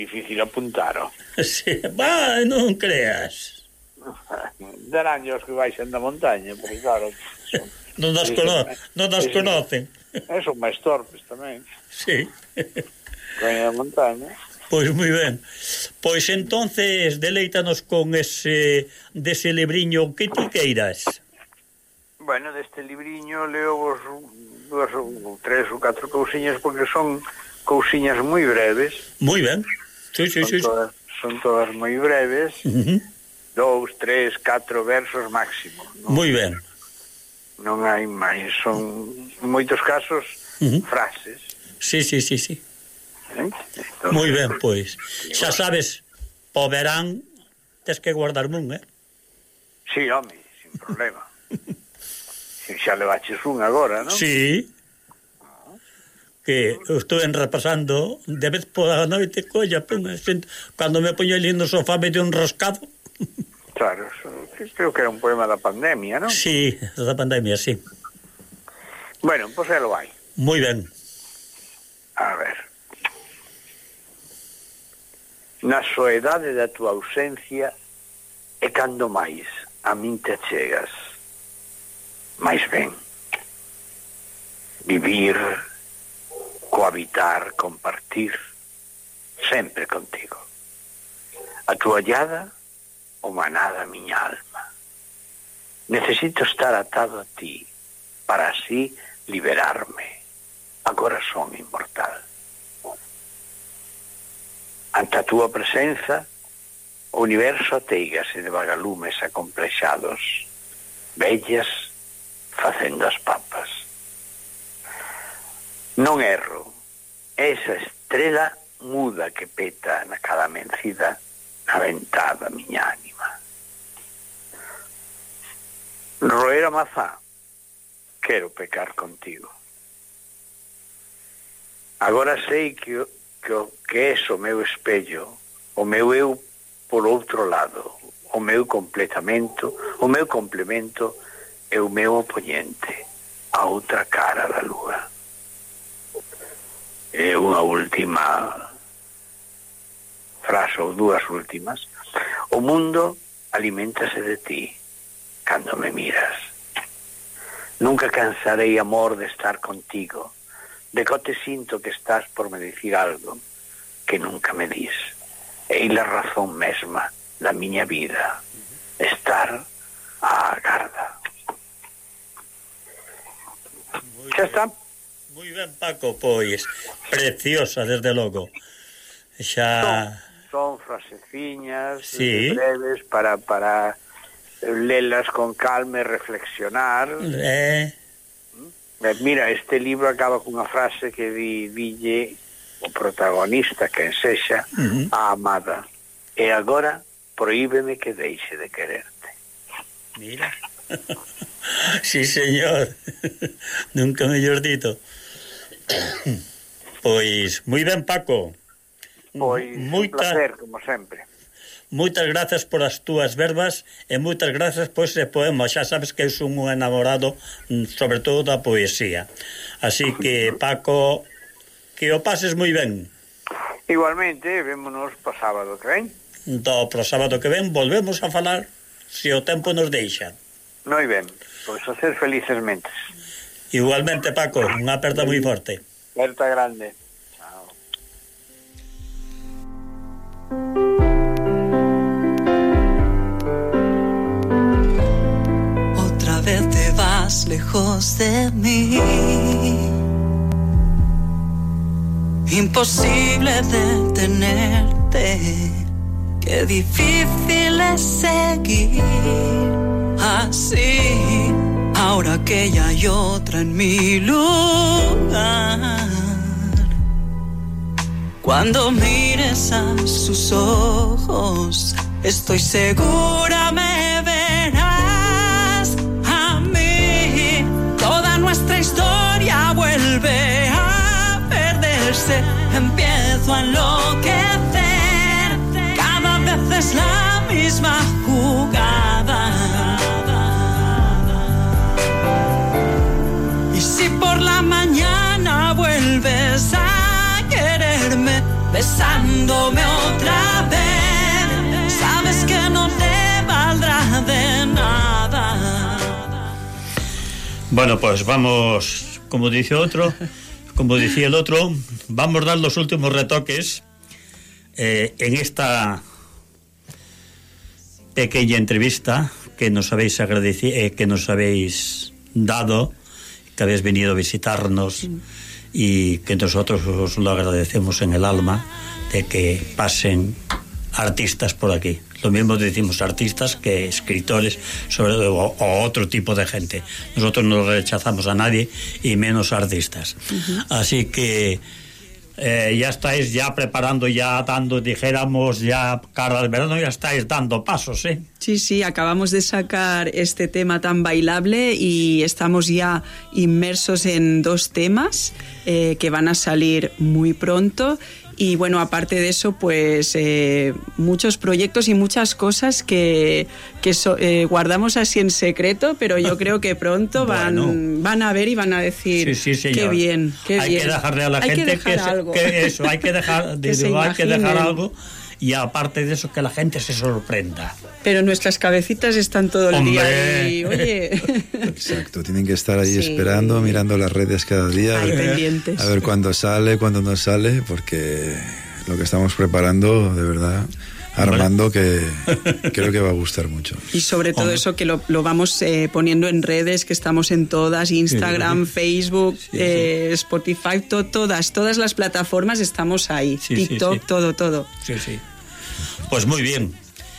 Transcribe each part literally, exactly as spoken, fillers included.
Difícil apuntaro. Sí, va, non creas. Darán os que baixan da montaña, porque claro, son, non nos, cono non nos conocen. E son máis torpes tamén. Sí. Coña da montaña. Pois moi ben. Pois entonces deleítanos con ese dese libriño que ti queiras. Bueno, deste libriño leo vos dúas ou tres ou catro cousiñas porque son cousiñas moi breves. Moi ben. Sí, sí, son, sí. todas, son todas moi breves. Uh-huh. Dous, tres, catro versos máximo. Non, moi ben. Non hai máis. Son, en moitos casos, uh-huh. frases. Sí, sí, sí, sí. ¿Eh? Entonces, moi ben, pois. Xa sabes, po verán, tes que guardar un, eh? Sí, home, sin problema. Si xa levaches un agora, non? Sí. Que estou repasando de vez por a noite, colla, pum, cando me poño ali no sofá me dio un rascado. Claro, creo que era un poema da pandemia, non? Sí, da pandemia, sí. Bueno, pois elo vai. Moi ben. A ver. Na soedade da tua ausencia é cando máis a min te chegas. Mais ben. Vivir, cohabitar, compartir, sempre contigo. A tua ollada, o manada a miña alma. Necesito estar atado a ti, para así liberarme. Agora son inmortal. Ante a túa presenza, o universo ateigase de vagalumes acomplexados, bellas facendo as papas. Non erro, esa estrela muda que peta na cada mencida na ventada miña ánima. Roer a mazá, quero pecar contigo. Agora sei que o que, que es o meu espello, o meu eu por outro lado, o meu completamento, o meu complemento e o meu oponente, a outra cara da lúa. E unha última frase, ou dúas últimas. O mundo aliméntase de ti cando me miras. Nunca cansarei, amor, de estar contigo. De cote sinto que estás por me dicir algo que nunca me dis. E la razón mesma da miña vida, estar á garda. Xa está? Moi ben, Paco, pois preciosa, desde logo. Xa... Son, son fraseciñas, sí, breves para, para lelas con calma e reflexionar. Eh... Mira, este libro acaba cunha frase que di, dille o protagonista, quen sexa, uh-huh. a amada. E agora prohíbeme que deixe de quererte. Mira. Sí, señor. Nunca mellor dito. Pois, moi ben, Paco. Pois, Moita... un placer, como sempre. Moitas grazas por as túas verbas e moitas grazas por ese poema. Xa sabes que eu son un enamorado sobre todo da poesía. Así que, Paco, que o pases moi ben. Igualmente, vémonos para sábado que ven. Do pro sábado que ven volvemos a falar se o tempo nos deixa. Moi ben, pois a ser felices mentes. Igualmente, Paco, unha aperta moi forte. Aperta grande. Chao. Otra vez te vas lejos de mí. Imposible detenerte. Qué difícil es seguir así. Ahora que ya hay otra en mi lugar. Cuando mires a sus ojos, estoy segura me verás a mí. Toda nuestra historia vuelve a perderse. Empiezo a enloquecer. Cada vez es la misma jugada. Y si por la mañana vuelves a quererme besándome Bueno, pues vamos, como dice otro, como decía el otro, vamos a dar los últimos retoques eh, en esta pequeña entrevista que nos habéis agradecido, eh, que nos habéis dado, que habéis venido a visitarnos y que nosotros os lo agradecemos en el alma de que pasen artistas por aquí. Lo mismo decimos artistas que escritores sobre, o, o otro tipo de gente. Nosotros no rechazamos a nadie y menos artistas. Uh-huh. Así que eh, ya estáis ya preparando, ya dando, dijéramos, ya cara al verano, ya estáis dando pasos, ¿eh? Sí, sí, acabamos de sacar este tema tan bailable y estamos ya inmersos en dos temas eh, que van a salir muy pronto. Y bueno, aparte de eso, pues eh, muchos proyectos y muchas cosas que, que so, eh, guardamos así en secreto, pero yo creo que pronto van, bueno. van a ver y van a decir sí, sí, qué bien, qué hay bien. Que dejarle a la hay gente que, dejar que, algo. que eso, hay que dejar, que digo, hay que dejar algo. Y aparte de eso, que la gente se sorprenda. Pero nuestras cabecitas están todo el ¡Hombre! día ahí, oye. Exacto, tienen que estar ahí sí. esperando, Sí. mirando las redes cada día. Ahí a ver, pendientes. A ver cuándo sale, cuándo no sale, porque lo que estamos preparando, de verdad, Armando, que creo que va a gustar mucho. Y sobre todo Hombre. eso que lo, lo vamos eh, poniendo en redes, que estamos en todas, Instagram, sí, sí. Facebook, sí, sí. Eh, Spotify, to, todas, todas las plataformas estamos ahí, sí, TikTok, sí, sí. todo, todo. Sí, sí. Pues muy bien.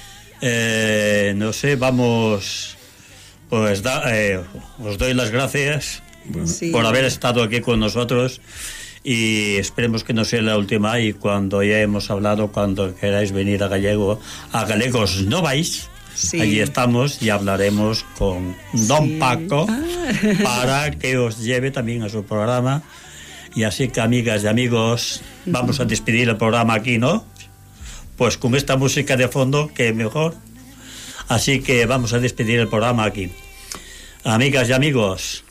Eh, no sé, vamos, pues da, eh, os doy las gracias bueno. sí. por haber estado aquí con nosotros. Y esperemos que no sea la última y cuando ya hemos hablado, cuando queráis venir a Gallego, a Galegos no vais, sí. allí estamos y hablaremos con Don sí. Paco ah. para que os lleve también a su programa. Y así que, amigas y amigos, vamos a despedir el programa aquí, ¿no? Pues con esta música de fondo, que mejor. Así que vamos a despedir el programa aquí. Amigas y amigos,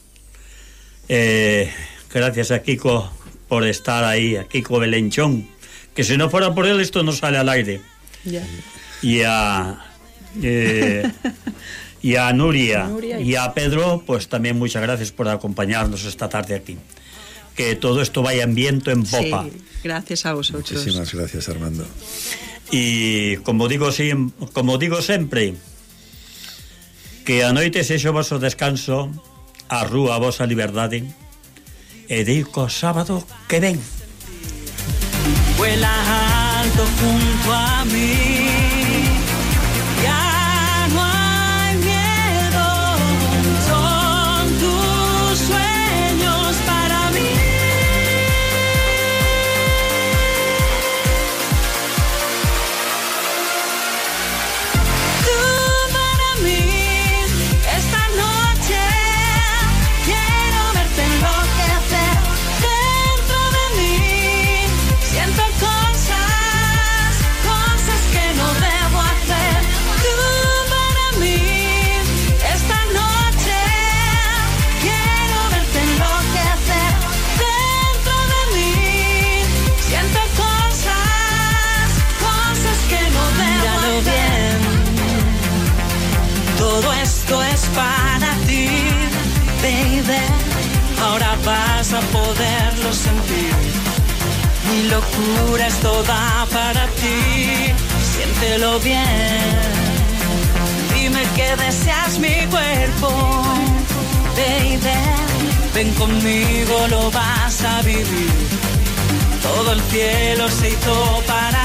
eh, gracias a Kiko por estar ahí, a Kiko Belenchón, que si no fuera por él esto no sale al aire. Yeah. Y a eh, y a Nuria, Nuria y a Pedro, pues también muchas gracias por acompañarnos esta tarde aquí. Que todo esto vaya en viento en popa. Sí, gracias a vosotros. Muchísimas gracias, Armando. Y como digo, como digo sempre, que a noite sexa o vosso descanso, a rúa a vosa liberdade, e digo sábado que ven. Vuela alto junto a mí, ya no hay miedo, son tus sueños para mí. Tú para mí, esta noche quiero verte enloquecer. Dentro de mí siento cosas, cosas que no debo hacer. Tú para mí, esta noche quiero verte enloquecer. Dentro de mí siento cosas, cosas que no debo Míralo hacer. Bien, todo esto es para ti, baby. Ahora vas a poderlo sentir. Mi locura es toda para ti. Siéntelo bien. Dime que deseas mi cuerpo, baby. Ven conmigo, lo vas a vivir. Todo el cielo se hizo para